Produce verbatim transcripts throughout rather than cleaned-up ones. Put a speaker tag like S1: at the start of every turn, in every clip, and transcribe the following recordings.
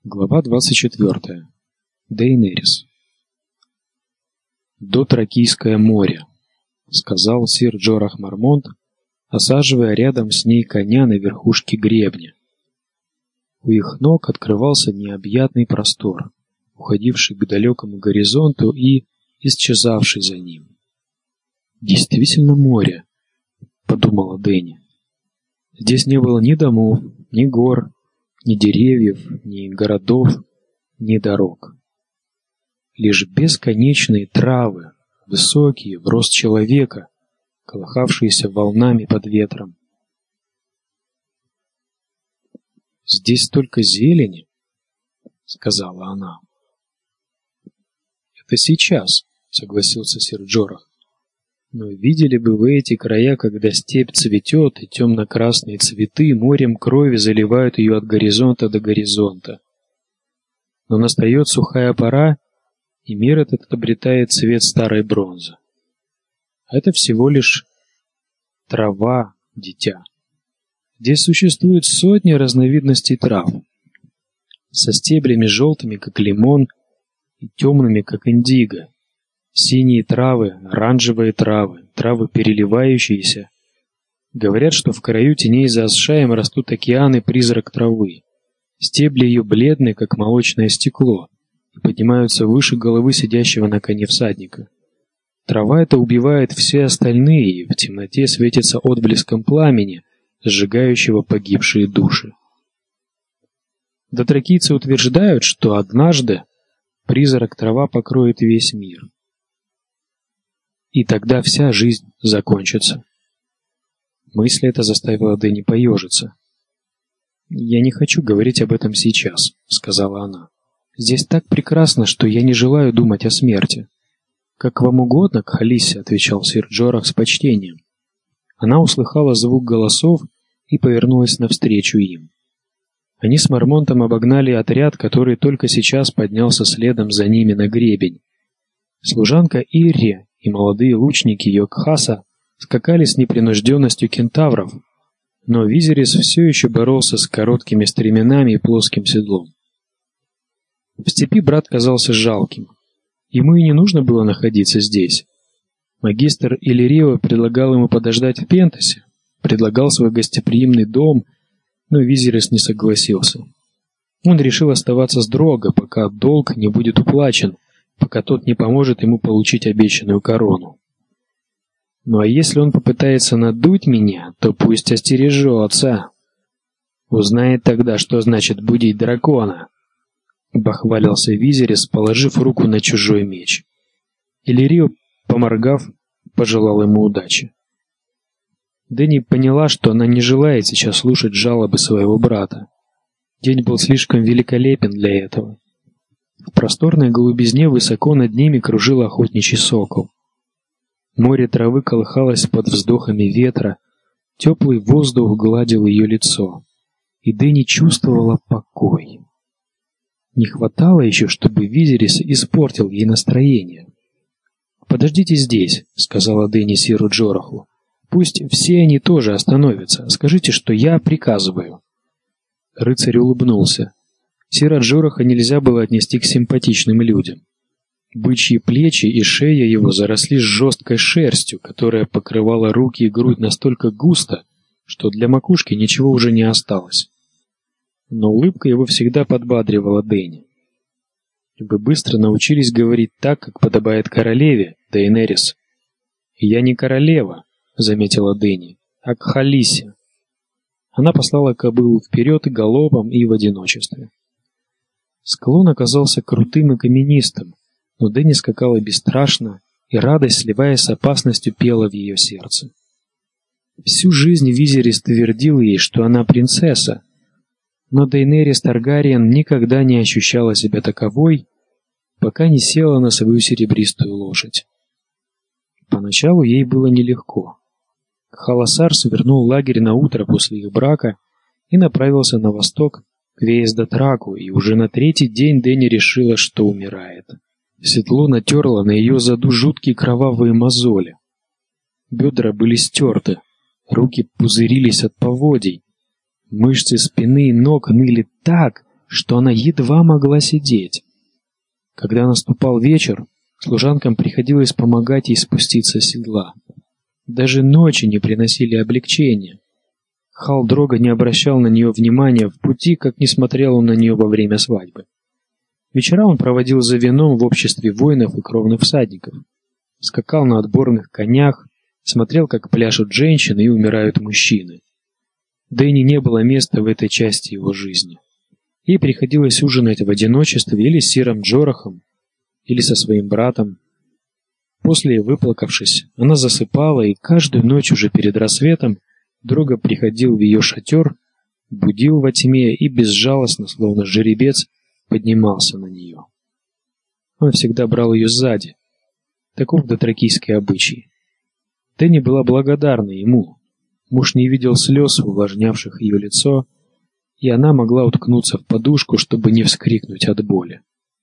S1: Глава двадцать четвёртая. Дейенерис. «Дотракийское море», — сказал сир Джорах Мармонт, осаживая рядом с ней коня на верхушке гребня. У их ног открывался необъятный простор, уходивший к далекому горизонту и исчезавший за ним. «Действительно море», — подумала Дэнни. Здесь не было ни домов, ни гор, ни деревьев, ни городов, ни дорог. Лишь бесконечные травы, высокие, в рост человека, колыхавшиеся волнами под ветром. «Здесь столько зелени», — сказала она. «Это сейчас», — согласился сир Джорах. «Но видели бы вы эти края, когда степь цветет, и темно-красные цветы морем крови заливают ее от горизонта до горизонта. Но настает сухая пора, и мир этот обретает цвет старой бронзы. Это всего лишь трава, дитя. Здесь существует сотни разновидностей трав, со стеблями желтыми, как лимон, и темными, как индиго. Синие травы, оранжевые травы, травы переливающиеся. Говорят, что в краю теней за Асшаем растут океаны призрак травы. Стебли ее бледны, как молочное стекло, и поднимаются выше головы сидящего на коне всадника. Трава эта убивает все остальные, и в темноте светится отблеском пламени, сжигающего погибшие души. Дотракийцы утверждают, что однажды призрак трава покроет весь мир. И тогда вся жизнь закончится. Мысль эта заставила Дэнни поежиться. «Я не хочу говорить об этом сейчас», — сказала она. «Здесь так прекрасно, что я не желаю думать о смерти». «Как вам угодно, Кхалиси», — отвечал сир Джорах с почтением. Она услыхала звук голосов и повернулась навстречу им. Они с Мармонтом обогнали отряд, который только сейчас поднялся следом за ними на гребень. Служанка Ирри и молодые лучники Йокхаса скакали с непринужденностью кентавров, но Визерис все еще боролся с короткими стременами и плоским седлом. В степи брат казался жалким. Ему и не нужно было находиться здесь. Магистр Иллирио предлагал ему подождать в Пентасе, предлагал свой гостеприимный дом, но Визерис не согласился. Он решил оставаться с Дрого, пока долг не будет уплачен, пока тот не поможет ему получить обещанную корону. Ну а если он попытается надуть меня, то пусть остережется. Узнает тогда, что значит будить дракона. Бахвалился Визерис, положив руку на чужой меч. Иллирио, поморгав, пожелал ему удачи. Дэнни поняла, что она не желает сейчас слушать жалобы своего брата. День был слишком великолепен для этого. В просторной голубизне высоко над ними кружил охотничий сокол. Море травы колыхалось под вздохами ветра, теплый воздух гладил ее лицо, и Дэнни чувствовала покой. Не хватало еще, чтобы Визерис испортил ей настроение. «Подождите здесь», — сказала Дэнни сиру Джораху. «Пусть все они тоже остановятся. Скажите, что я приказываю». Рыцарь улыбнулся. Сира Джораха нельзя было отнести к симпатичным людям. Бычьи плечи и шея его заросли жесткой шерстью, которая покрывала руки и грудь настолько густо, что для макушки ничего уже не осталось. Но улыбка его всегда подбадривала Дэнни. «Вы быстро научились говорить так, как подобает королеве, Дейенерис». «Я не королева», — заметила Дэнни, — «а Кхалиси». Она послала кобылу вперед и галопом, и в одиночестве. Склон оказался крутым и каменистым, но Дэнни скакала бесстрашно, и радость, сливаясь с опасностью, пела в ее сердце. Всю жизнь Визерис твердил ей, что она принцесса, но Дейенерис Таргариен никогда не ощущала себя таковой, пока не села на свою серебристую лошадь. Поначалу ей было нелегко. Кхаласар свернул лагерь на утро после их брака и направился на восток, к Веездатраку, и уже на третий день Дэнни решила, что умирает. Седло натерло на ее заду жуткие кровавые мозоли. Бедра были стерты, руки пузырились от поводий, Мышцы спины и ног ныли так, что она едва могла сидеть. Когда наступал вечер, служанкам приходилось помогать ей спуститься с седла. Даже ночи не приносили облегчения. Хал-Дрога не обращал на нее внимания в пути, как не смотрел он на нее во время свадьбы. Вечера он проводил за вином в обществе воинов и кровных всадников. Скакал на отборных конях, смотрел, как пляшут женщины и умирают мужчины. Дэнни не было места в этой части его жизни. Ей приходилось ужинать в одиночестве или с сиром Джорахом, или со своим братом. После, выплакавшись, она засыпала, и каждую ночь уже перед рассветом Дрога приходил в ее шатер, будил во тьме и безжалостно, словно жеребец, поднимался на нее. Он всегда брал ее сзади. Таков дотракийский обычай. Дэнни была благодарна ему. Муж не видел слез, увлажнявших ее лицо, и она могла уткнуться в подушку, чтобы не вскрикнуть от боли.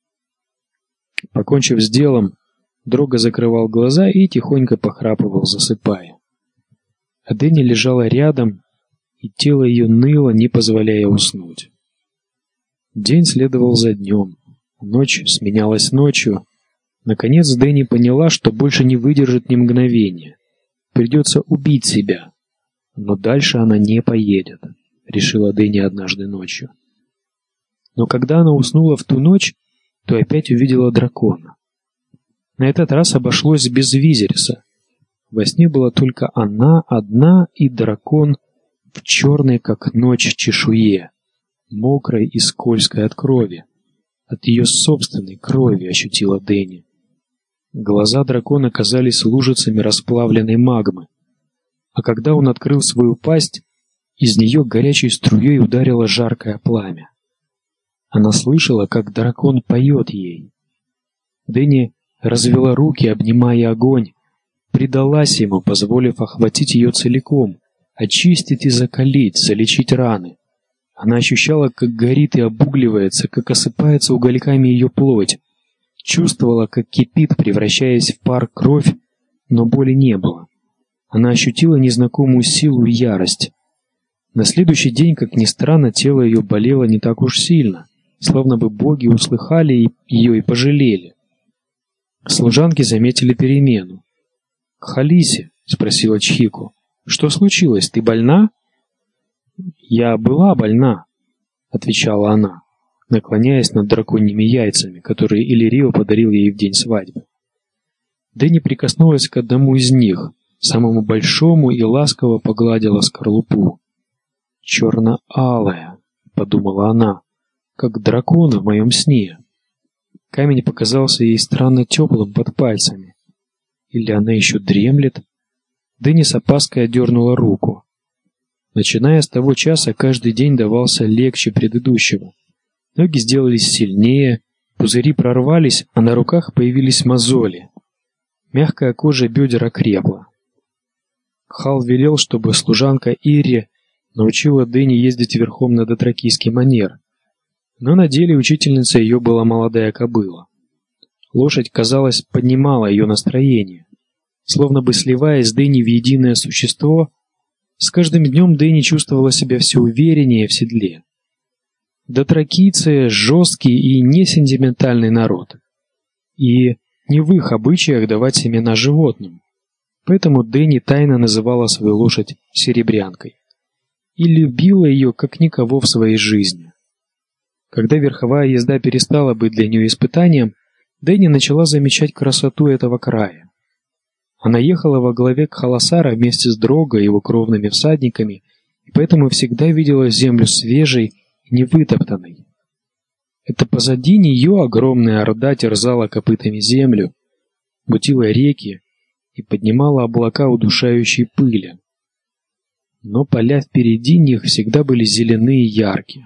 S1: Покончив с делом, Дрога закрывал глаза и тихонько похрапывал, засыпая. А Дэнни лежала рядом, и тело ее ныло, не позволяя уснуть. День следовал за днем, ночь сменялась ночью. Наконец Дэнни поняла, что больше не выдержит ни мгновения. Придется убить себя. Но дальше она не поедет, решила Дэнни однажды ночью. Но когда она уснула в ту ночь, то опять увидела дракона. На этот раз обошлось без Визериса. Во сне была только она одна и дракон в черной, как ночь, чешуе, мокрой и скользкой от крови. От ее собственной крови ощутила Дэнни. Глаза дракона казались лужицами расплавленной магмы. А когда он открыл свою пасть, из нее горячей струей ударило жаркое пламя. Она слышала, как дракон поет ей. Дэнни развела руки, обнимая огонь, предалась ему, позволив охватить ее целиком, очистить и закалить, залечить раны. Она ощущала, как горит и обугливается, как осыпается угольками ее плоть. Чувствовала, как кипит, превращаясь в пар, кровь, но боли не было. Она ощутила незнакомую силу и ярость. На следующий день, как ни странно, тело ее болело не так уж сильно, словно бы боги услыхали ее и пожалели. Служанки заметили перемену. «Халиси», — спросила Чхику, — «что случилось, ты больна?» «Я была больна», — отвечала она, наклоняясь над драконьими яйцами, которые Иллирио подарил ей в день свадьбы. Дэнни прикоснулась к одному из них, самому большому, и ласково погладила скорлупу. «Черно-алая», — подумала она, — «как дракон в моем сне». Камень показался ей странно теплым под пальцами. Или она еще дремлет? Дэнни с опаской отдернула руку. Начиная с того часа, каждый день давался легче предыдущего. Ноги сделались сильнее, пузыри прорвались, а на руках появились мозоли. Мягкая кожа бедер окрепла. Хал велел, чтобы служанка Ирри научила Дэнни ездить верхом на дотракийский манер. Но на деле учительница ее была молодая кобыла. Лошадь, казалось, поднимала ее настроение. Словно бы сливаясь с Дэнни в единое существо, с каждым днем Дэнни чувствовала себя все увереннее в седле. Дотракийцы — жесткий и несентиментальный народ. И не в их обычаях давать семена животным. Поэтому Дэнни тайно называла свою лошадь серебрянкой. И любила ее как никого в своей жизни. Когда верховая езда перестала быть для нее испытанием, Дэнни начала замечать красоту этого края. Она ехала во главе Кхаласара вместе с Дрога и его кровными всадниками, и поэтому всегда видела землю свежей и невытоптанной. Это позади нее огромная орда терзала копытами землю, мутила реки и поднимала облака удушающей пыли. Но поля впереди них всегда были зеленые и яркие.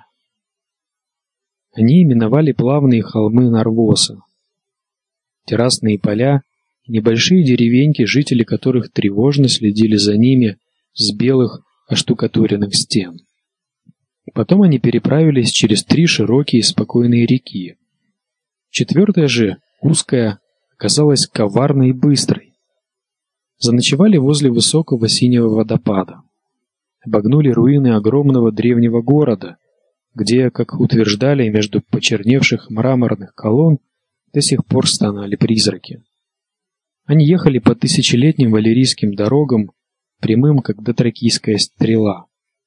S1: Они именовали плавные холмы Нарвоса. Террасные поля и небольшие деревеньки, жители которых тревожно следили за ними с белых оштукатуренных стен. Потом они переправились через три широкие и спокойные реки. Четвертая же, узкая, оказалась коварной и быстрой. Заночевали возле высокого синего водопада. Обогнули руины огромного древнего города, где, как утверждали, между почерневших мраморных колонн до сих пор стонали призраки. Они ехали по тысячелетним валерийским дорогам, прямым, как дотракийская стрела.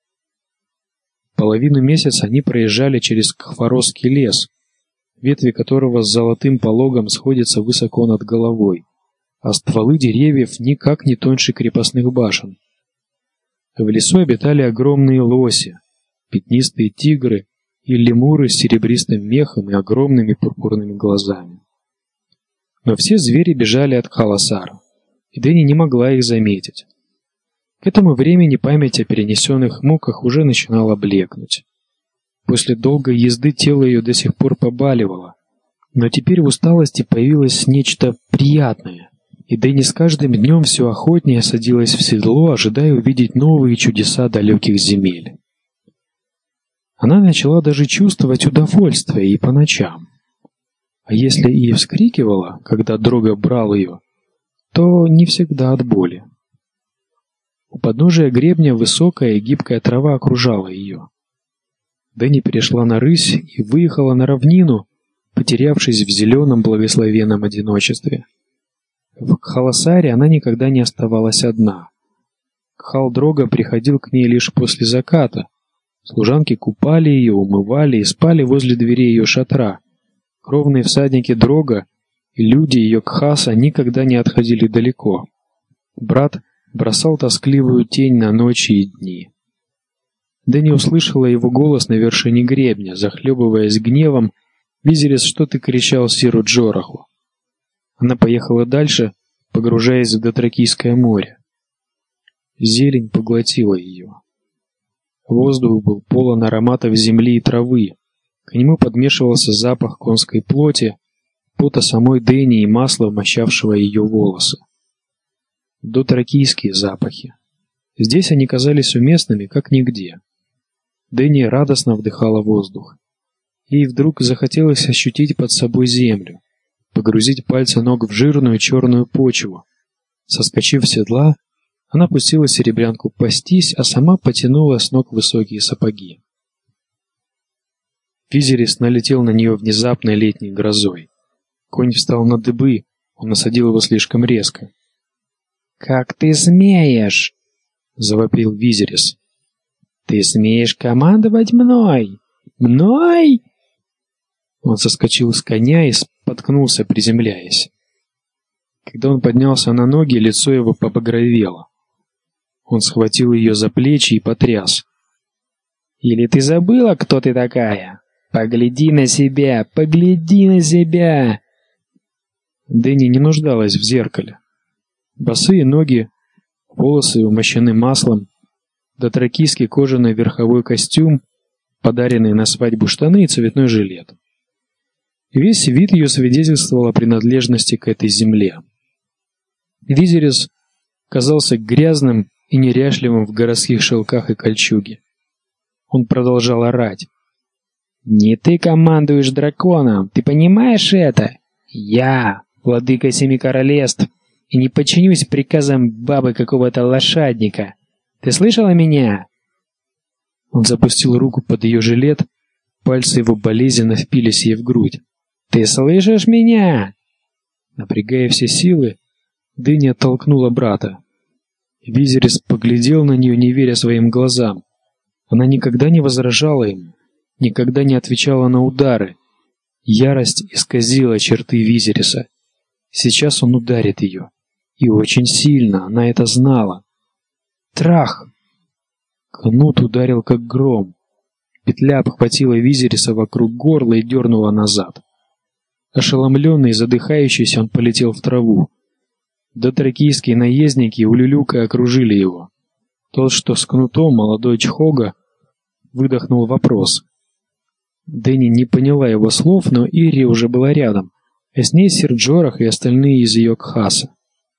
S1: Половину месяца они проезжали через Кхваросский лес, ветви которого с золотым пологом сходятся высоко над головой, а стволы деревьев никак не тоньше крепостных башен. В лесу обитали огромные лоси, пятнистые тигры и лемуры с серебристым мехом и огромными пурпурными глазами. Но все звери бежали от Кхаласара, и Дэнни не могла их заметить. К этому времени память о перенесенных муках уже начинала блекнуть. После долгой езды тело ее до сих пор побаливало, но теперь в усталости появилось нечто приятное, и Дэнни с каждым днем все охотнее садилась в седло, ожидая увидеть новые чудеса далеких земель. Она начала даже чувствовать удовольствие и по ночам. А если и вскрикивала, когда Дрога брал ее, то не всегда от боли. У подножия гребня высокая и гибкая трава окружала ее. Дэнни перешла на рысь и выехала на равнину, потерявшись в зеленом благословенном одиночестве. В Кхаласаре она никогда не оставалась одна. Кхал-Дрога приходил к ней лишь после заката. Служанки купали ее, умывали и спали возле дверей ее шатра. Кровные всадники Дрога и люди ее Кхаса никогда не отходили далеко. Брат бросал тоскливую тень на ночи и дни. Дэнни услышала его голос на вершине гребня, захлебываясь гневом. Визерис что-то кричал Сиру Джораху. Она поехала дальше, погружаясь в Дотракийское море. Зелень поглотила ее. Воздух был полон ароматов земли и травы. К нему подмешивался запах конской плоти, пота самой Дэнни и масла, вмощавшего ее волосы. Дотракийские запахи. Здесь они казались уместными, как нигде. Дэнни радостно вдыхала воздух. Ей вдруг захотелось ощутить под собой землю, погрузить пальцы ног в жирную черную почву. Соскочив с седла, она пустила серебрянку пастись, а сама потянула с ног высокие сапоги. Визерис налетел на нее внезапной летней грозой. Конь встал на дыбы, он насадил его слишком резко. «Как ты смеешь?» — завопил Визерис. «Ты смеешь командовать мной? Мной?» Он соскочил с коня и споткнулся, приземляясь. Когда он поднялся на ноги, лицо его побагровело. Он схватил ее за плечи и потряс. «Или ты забыла, кто ты такая? Погляди на себя, погляди на себя!» Дэнни не нуждалась в зеркале. Босые ноги, волосы умощены маслом, дотракийский кожаный верховой костюм, подаренные на свадьбу штаны и цветной жилет. Весь вид ее свидетельствовал о принадлежности к этой земле. Визерис казался грязным и неряшливым в городских шелках и кольчуге. Он продолжал орать. «Не ты командуешь драконом, ты понимаешь это? Я, владыка семи королевств, и не подчинюсь приказам бабы какого-то лошадника. Ты слышала меня?» Он запустил руку под ее жилет, пальцы его болезненно впились ей в грудь. «Ты слышишь меня?» Напрягая все силы, Дэнни оттолкнула брата. Визерис поглядел на нее, не веря своим глазам. Она никогда не возражала ему, никогда не отвечала на удары. Ярость исказила черты Визериса. Сейчас он ударит ее. И очень сильно, она это знала. Трах! Кнут ударил как гром. Петля обхватила Визериса вокруг горла и дернула назад. Ошеломленный и задыхающийся, он полетел в траву. Дотракийские наездники улюлюкая окружили его. Тот, что с кнутом, молодой Чхога, выдохнул вопрос. Дэнни не поняла его слов, но Ирия уже была рядом, а с ней Сир Джорах и остальные из ее Кхаса.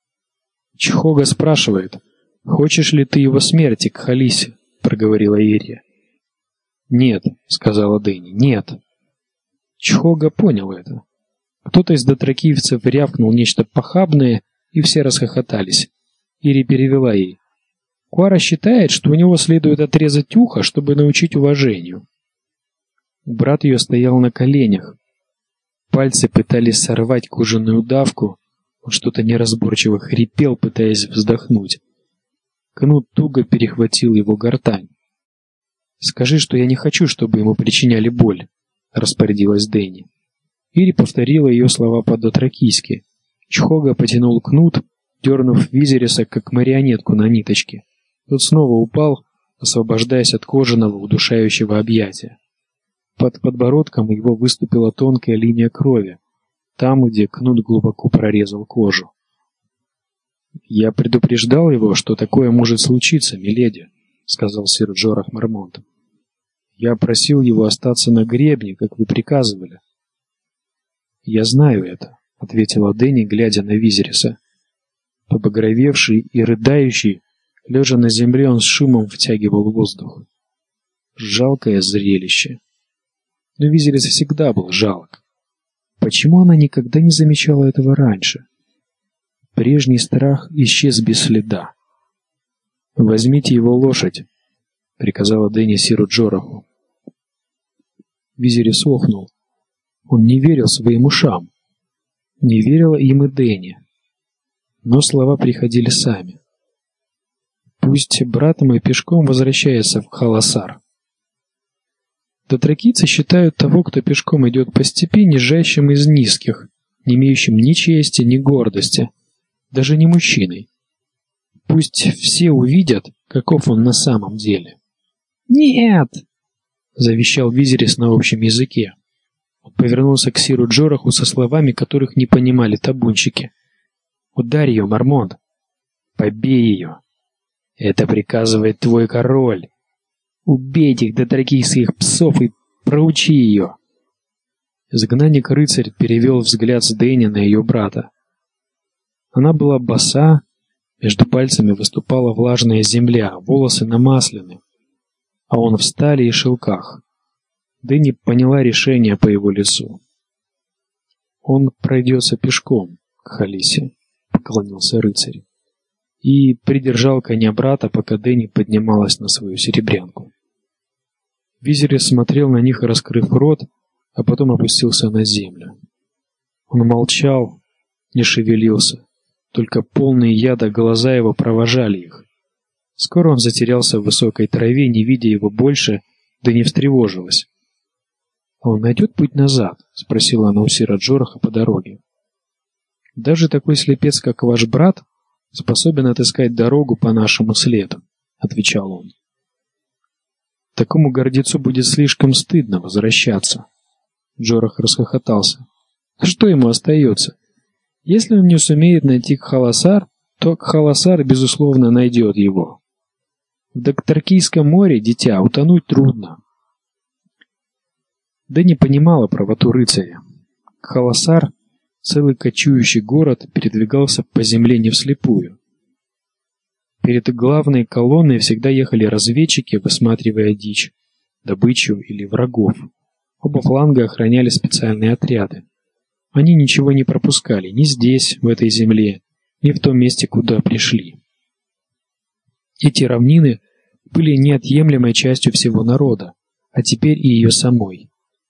S1: Чхога спрашивает: «Хочешь ли ты его смерти, Кхалисе?» — проговорила Ирия. «Нет», — сказала Дэнни, — «нет». Чхога понял это. Кто-то из дотракийцев рявкнул нечто похабное, и все расхохотались. Ири перевела ей. Куара считает, что у него следует отрезать ухо, чтобы научить уважению. Брат ее стоял на коленях. Пальцы пытались сорвать кожаную удавку. Он что-то неразборчиво хрипел, пытаясь вздохнуть. Кнут туго перехватил его гортань. «Скажи, что я не хочу, чтобы ему причиняли боль», — распорядилась Дэнни. Ири повторила ее слова по-дотракийски. Чхога потянул кнут, дернув Визериса, как марионетку на ниточке. Тот снова упал, освобождаясь от кожаного удушающего объятия. Под подбородком его выступила тонкая линия крови, там, где кнут глубоко прорезал кожу. «Я предупреждал его, что такое может случиться, миледи», — сказал сир Джорах Мармонт. «Я просил его остаться на гребне, как вы приказывали». «Я знаю это», — ответила Дэнни, глядя на Визериса. Побагровевший и рыдающий, лежа на земле, он с шумом втягивал воздух. Жалкое зрелище. Но Визерис всегда был жалок. Почему она никогда не замечала этого раньше? Прежний страх исчез без следа. «Возьмите его лошадь», — приказала Дэнни сиру Джораху. Визерис охнул. Он не верил своим ушам. Не верила им и Дэнни. Но слова приходили сами. «Пусть брат мой пешком возвращается в Халасар». Дотракийцы считают того, кто пешком идет по степи, нижайшим из низких, не имеющим ни чести, ни гордости, даже не мужчиной. Пусть все увидят, каков он на самом деле. «Нет!» — завещал Визерис на общем языке. Он повернулся к сиру Джораху со словами, которых не понимали табунщики. «Ударь ее, Мармонт! Побей ее! Это приказывает твой король! Убейте их, дотракийских псов, и проучи ее!» Изгнанник-рыцарь перевел взгляд с Дэнни на ее брата. Она была боса, между пальцами выступала влажная земля, волосы намаслены, а он в стали и шелках. Дэнни поняла решение по его лицу. «Он пройдется пешком к Халисе», — поклонился рыцарь, и придержал коня брата, пока Дэнни поднималась на свою серебрянку. Визерис смотрел на них, раскрыв рот, а потом опустился на землю. Он молчал, не шевелился, только полные яда глаза его провожали их. Скоро он затерялся в высокой траве, не видя его больше, да не встревожилась. «А он найдет путь назад?» — спросила она у сира Джораха по дороге. «Даже такой слепец, как ваш брат, способен отыскать дорогу по нашему следу», — отвечал он. «Такому гордецу будет слишком стыдно возвращаться». Джорах расхохотался. «А что ему остается? Если он не сумеет найти Кхаласар, то Кхаласар, безусловно, найдет его. В Дотракийском море, дитя, утонуть трудно». Да не понимала правоту рыцаря. Кхаласар, целый кочующий город, передвигался по земле не вслепую. Перед главной колонной всегда ехали разведчики, высматривая дичь, добычу или врагов. Оба фланга охраняли специальные отряды. Они ничего не пропускали ни здесь, в этой земле, ни в том месте, куда пришли. Эти равнины были неотъемлемой частью всего народа, а теперь и ее самой.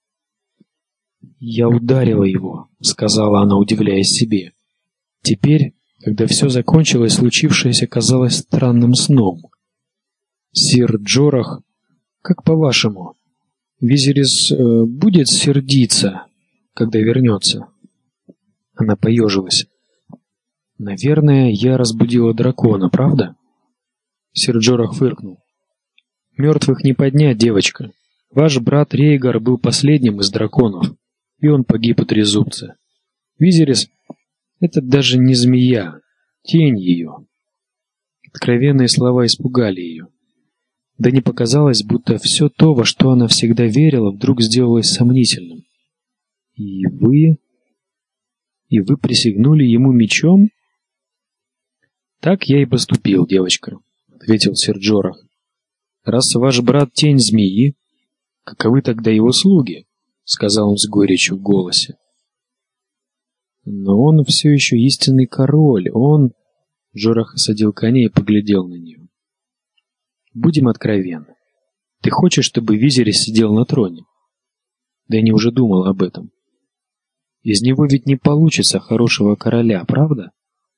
S1: «Я ударила его», — сказала она, удивляясь себе. Теперь, когда все закончилось, случившееся казалось странным сном. «Сир Джорах, как по-вашему, Визерис э, будет сердиться, когда вернется?» Она поежилась. «Наверное, я разбудила дракона, правда?» Сир Джорах фыркнул. «Мертвых не поднять, девочка. Ваш брат Рейгар был последним из драконов, и он погиб у трезубца. Визерис — это даже не змея, тень ее». Откровенные слова испугали ее. Да не показалось, будто все то, во что она всегда верила, вдруг сделалось сомнительным. «И вы... и вы присягнули ему мечом?» «Так я и поступил, девочка», — ответил сир Джорах. «Раз ваш брат тень змеи, каковы тогда его слуги?» — сказал он с горечью в голосе. «Но он все еще истинный король, он...» Джорах осадил коня и поглядел на нее. «Будем откровенны. Ты хочешь, чтобы Визерис сидел на троне?» Дэнни уже думал об этом. Из него ведь не получится хорошего короля, правда?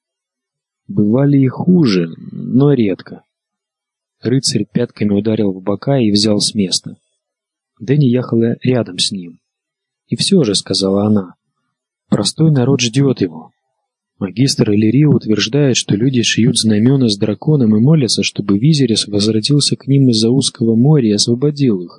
S1: Бывали и хуже, но редко. Рыцарь пятками ударил в бока и взял с места. Дэнни ехала рядом с ним. «И все же», — сказала она, — «простой народ ждет его. Магистр Эллирио утверждает, что люди шьют знамена с драконом и молятся, чтобы Визерис возвратился к ним из-за узкого моря и освободил их.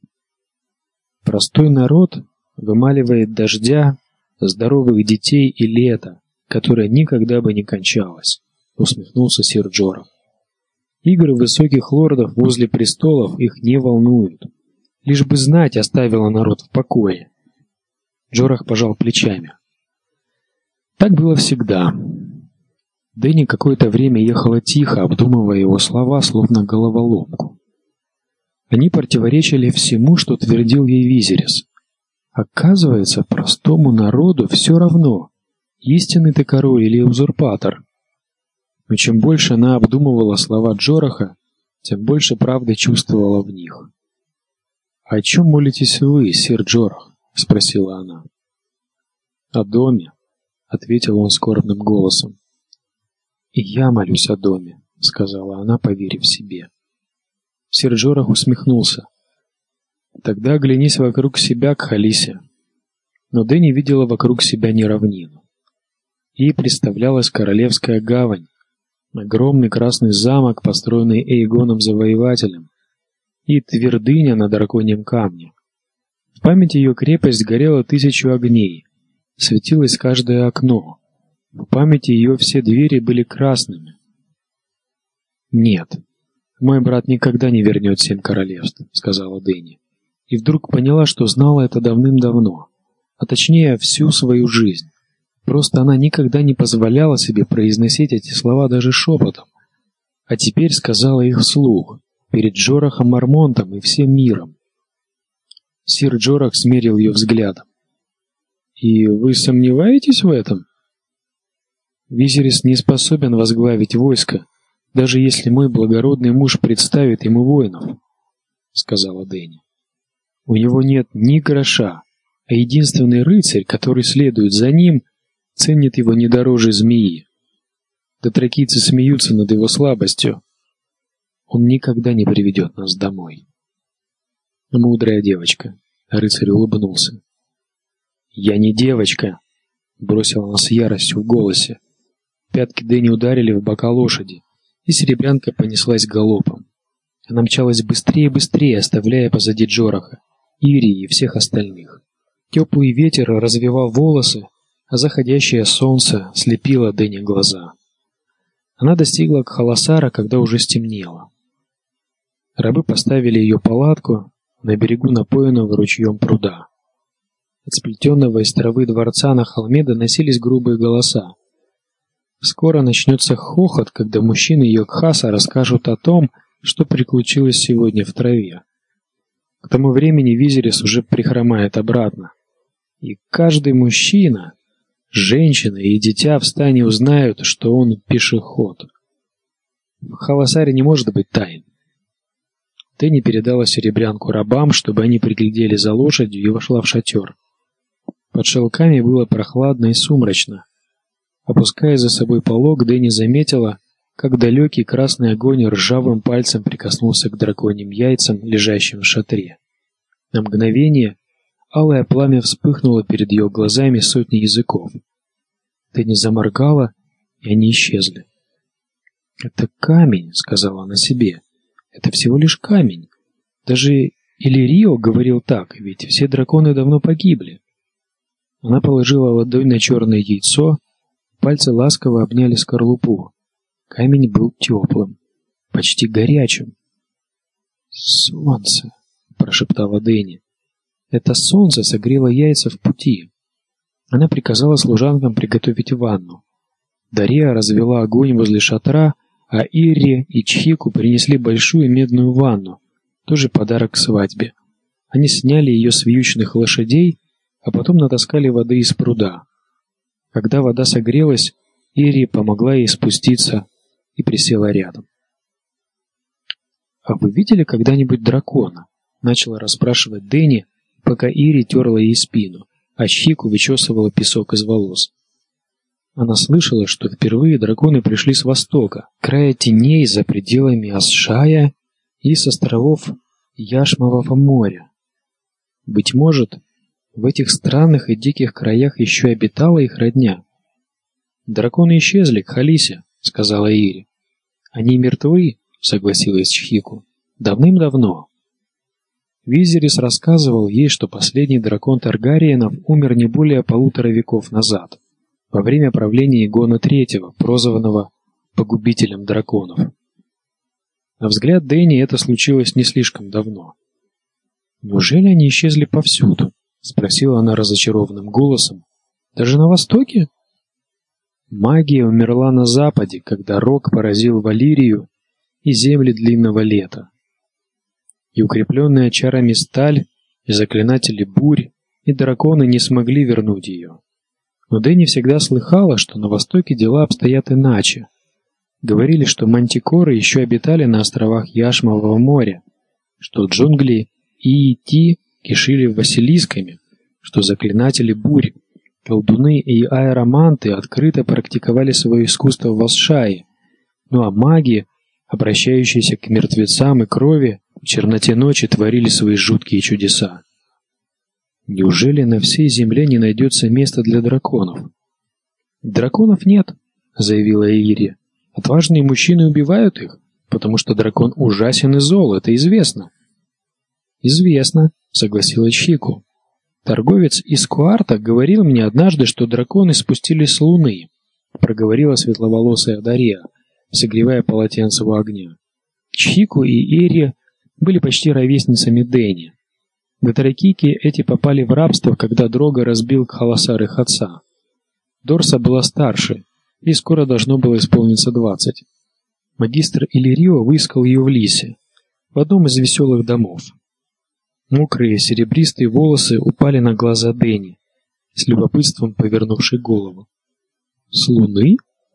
S1: Простой народ вымаливает дождя, здоровых детей и лето, которое никогда бы не кончалось», — усмехнулся сир Джорах. «Игры высоких лордов возле престолов их не волнуют. Лишь бы знать оставила народ в покое». Джорах пожал плечами. Так было всегда. Дэнни какое-то время ехала тихо, обдумывая его слова, словно головоломку. Они противоречили всему, что твердил ей Визерис. Оказывается, простому народу все равно, истинный ты король или узурпатор. Но чем больше она обдумывала слова Джораха, тем больше правды чувствовала в них. «О чем молитесь вы, сир Джорах?» — спросила она. «О доме», — ответил он скорбным голосом. «И я молюсь о доме», — сказала она, поверив себе. Сир Джорах усмехнулся. «Тогда оглянись вокруг себя к Халисе». Но Дэнни видела вокруг себя не равнину. Ей представлялась королевская гавань, огромный красный замок, построенный Эйгоном Завоевателем, и твердыня на драконьем камне. В памяти ее крепость горела тысячу огней, светилось каждое окно. В памяти ее все двери были красными. «Нет, мой брат никогда не вернет семь королевств», — сказала Дэнни. И вдруг поняла, что знала это давным-давно, а точнее всю свою жизнь. Просто она никогда не позволяла себе произносить эти слова даже шепотом, а теперь сказала их вслух, перед Джорахом Мармонтом и всем миром. Сир Джорах смерил ее взглядом. «И вы сомневаетесь в этом?» «Визерис не способен возглавить войско, даже если мой благородный муж представит ему воинов», — сказала Дэнни. «У него нет ни гроша, а единственный рыцарь, который следует за ним, ценит его не дороже змеи. Дотракийцы смеются над его слабостью. Он никогда не приведет нас домой». «Мудрая девочка», — рыцарь улыбнулся. «Я не девочка», — бросила она с яростью в голосе. Пятки Дэнни ударили в бока лошади, и серебрянка понеслась галопом. Она мчалась быстрее и быстрее, оставляя позади Джораха, Ирии и всех остальных. Теплый ветер развевал волосы, а заходящее солнце слепило Дэнни глаза. Она достигла Кхаласара, когда уже стемнело. Рабы поставили ее палатку на берегу напоенного ручьем пруда. От сплетенного из травы дворца на холме доносились грубые голоса. Скоро начнется хохот, когда мужчины Йокхаса расскажут о том, что приключилось сегодня в траве. К тому времени Визерис уже прихромает обратно. И каждый мужчина, женщина и дитя в стане узнают, что он пешеход. В Кхаласаре не может быть тайн. Дэнни передала серебрянку рабам, чтобы они приглядели за лошадью, и вошла в шатер. Под шелками было прохладно и сумрачно. Опуская за собой полог, Дэнни заметила, как далекий красный огонь ржавым пальцем прикоснулся к драконьим яйцам, лежащим в шатре. На мгновение алое пламя вспыхнуло перед ее глазами сотни языков. Дэнни заморгала, и они исчезли. «Это камень», — сказала она себе. «Это всего лишь камень. Даже Эллирио говорил так, ведь все драконы давно погибли». Она положила ладонь на черное яйцо, пальцы ласково обняли скорлупу. Камень был теплым, почти горячим. «Солнце», — прошептала Дэнни. Это солнце согрело яйца в пути. Она приказала служанкам приготовить ванну. Дарья развела огонь возле шатра, а Ирри и Чхику принесли большую медную ванну, тоже подарок к свадьбе. Они сняли ее с вьючных лошадей, а потом натаскали воды из пруда. Когда вода согрелась, Ирри помогла ей спуститься и присела рядом. «А вы видели когда-нибудь дракона?» — начала расспрашивать Дэнни, пока Ири терла ей спину, а Чхику вычесывала песок из волос. Она слышала, что впервые драконы пришли с востока, края теней за пределами Асшая и с островов Яшмового моря. Быть может, в этих странных и диких краях еще обитала их родня. «Драконы исчезли, Кхалисе», — сказала Ири. «Они мертвы», — согласилась Чхику. «Давным-давно». Визерис рассказывал ей, что последний дракон Таргариенов умер не более полутора веков назад, во время правления Игона Третьего, прозванного «погубителем драконов». На взгляд Дэнни это случилось не слишком давно. «Неужели они исчезли повсюду?» — спросила она разочарованным голосом. «Даже на Востоке?» Магия умерла на Западе, когда Рок поразил Валирию и земли Длинного Лета. И укрепленная чарами сталь, и заклинатели бурь, и драконы не смогли вернуть ее. Но Дэнни всегда слыхала, что на Востоке дела обстоят иначе. Говорили, что мантикоры еще обитали на островах Яшмового моря, что джунгли Иити кишили василисками, что заклинатели бурь, колдуны и аэроманты открыто практиковали свое искусство в Асшае, ну а маги, обращающиеся к мертвецам и крови, в черноте ночи творили свои жуткие чудеса. Неужели на всей земле не найдется места для драконов? «Драконов нет», — заявила Ири. «Отважные мужчины убивают их, потому что дракон ужасен и зол, это известно». «Известно», — согласилась Чхику. «Торговец из Куарта говорил мне однажды, что драконы спустились с луны», — проговорила светловолосая Дария, согревая полотенце у огня. Чхику и Ири были почти ровесницами Дэнни. Дотракики эти попали в рабство, когда Дрога разбил Кхаласар их отца. Дорса была старше, и скоро должно было исполниться двадцать. Магистр Иллирио выискал ее в Лисе, в одном из веселых домов. Мокрые серебристые волосы упали на глаза Дэнни, с любопытством повернувшей голову. «С луны?»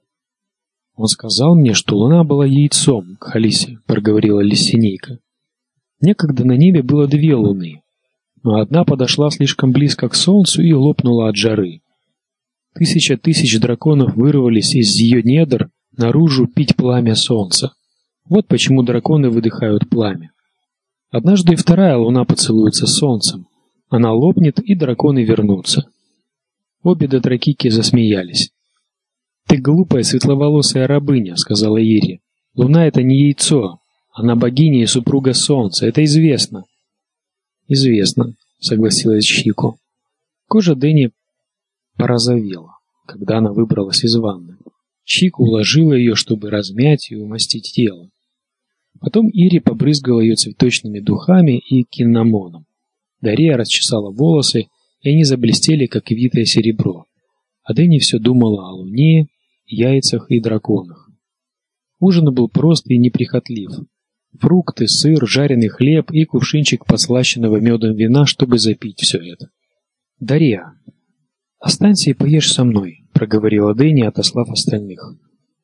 S1: «Он сказал мне, что луна была яйцом, Кхалисе», — проговорила Лиссинейка. «Некогда на небе было две луны, но одна подошла слишком близко к солнцу и лопнула от жары. Тысяча тысяч драконов вырвались из ее недр наружу пить пламя солнца. Вот почему драконы выдыхают пламя. Однажды и вторая луна поцелуется с солнцем. Она лопнет, и драконы вернутся». Обе дотракики засмеялись. «Ты глупая светловолосая рабыня», — сказала Ири. «Луна — это не яйцо. Она богиня и супруга солнца. Это известно». «Известно», — согласилась Чхику. Кожа Дэнни порозовела, когда она выбралась из ванны. Чхику уложила ее, чтобы размять и умастить тело. Потом Ири побрызгала ее цветочными духами и киннамоном. Дария расчесала волосы, и они заблестели, как витое серебро. А Дэнни все думала о луне, яйцах и драконах. Ужин был прост и неприхотлив. Фрукты, сыр, жареный хлеб и кувшинчик подслащенного медом вина, чтобы запить все это. «Дария, останься и поешь со мной», — проговорила Дэнни, отослав остальных.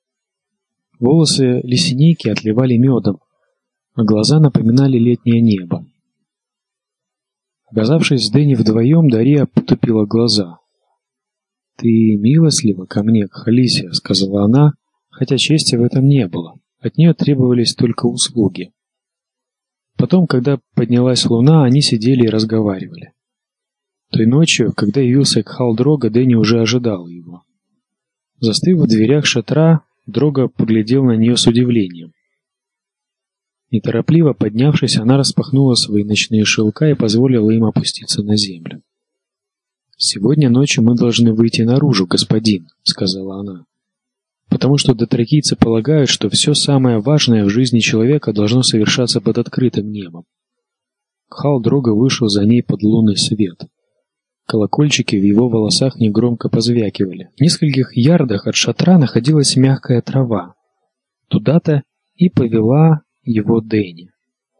S1: Волосы Лиссинейки отливали медом, а глаза напоминали летнее небо. Оказавшись с Дэнни вдвоем, Дария потупила глаза. «Ты милостлива ко мне, Кхалисе», — сказала она, хотя чести в этом не было. От нее требовались только услуги. Потом, когда поднялась луна, они сидели и разговаривали. Той ночью, когда явился Кхал Дрога, Дэнни уже ожидал его. Застыв в дверях шатра, Дрога поглядел на нее с удивлением. Неторопливо поднявшись, она распахнула свои ночные шелка и позволила им опуститься на землю. «Сегодня ночью мы должны выйти наружу, господин», — сказала она. «Потому что дотракийцы полагают, что все самое важное в жизни человека должно совершаться под открытым небом». Кхал Дрога вышел за ней под лунный свет. Колокольчики в его волосах негромко позвякивали. В нескольких ярдах от шатра находилась мягкая трава. Туда-то и повела его Дэнни.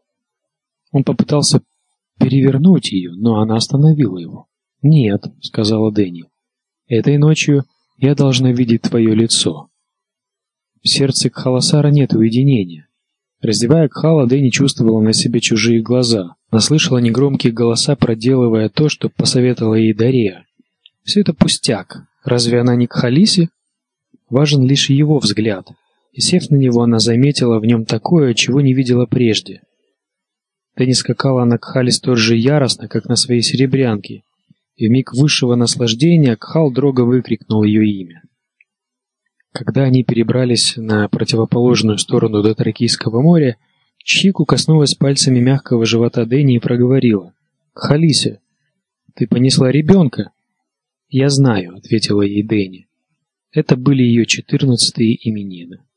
S1: Он попытался перевернуть ее, но она остановила его. «Нет», — сказала Дэнни, — «этой ночью я должна видеть твое лицо». В сердце Кхаласара нет уединения. Раздевая Кхала, Дэнни чувствовала на себе чужие глаза. Она слышала негромкие голоса, проделывая то, что посоветовала ей Дария. Все это пустяк. Разве она не Кхалиси? Важен лишь его взгляд. И сев на него, она заметила в нем такое, чего не видела прежде. Дэнни скакала на Кхале столь же яростно, как на своей серебрянке, и в миг высшего наслаждения Кхал Дрога выкрикнул ее имя. Когда они перебрались на противоположную сторону Дотракийского моря, Чхику коснулась пальцами мягкого живота Дэнни и проговорила: «Кхалиси, ты понесла ребенка?» «Я знаю», — ответила ей Дэнни. Это были ее четырнадцатые именины.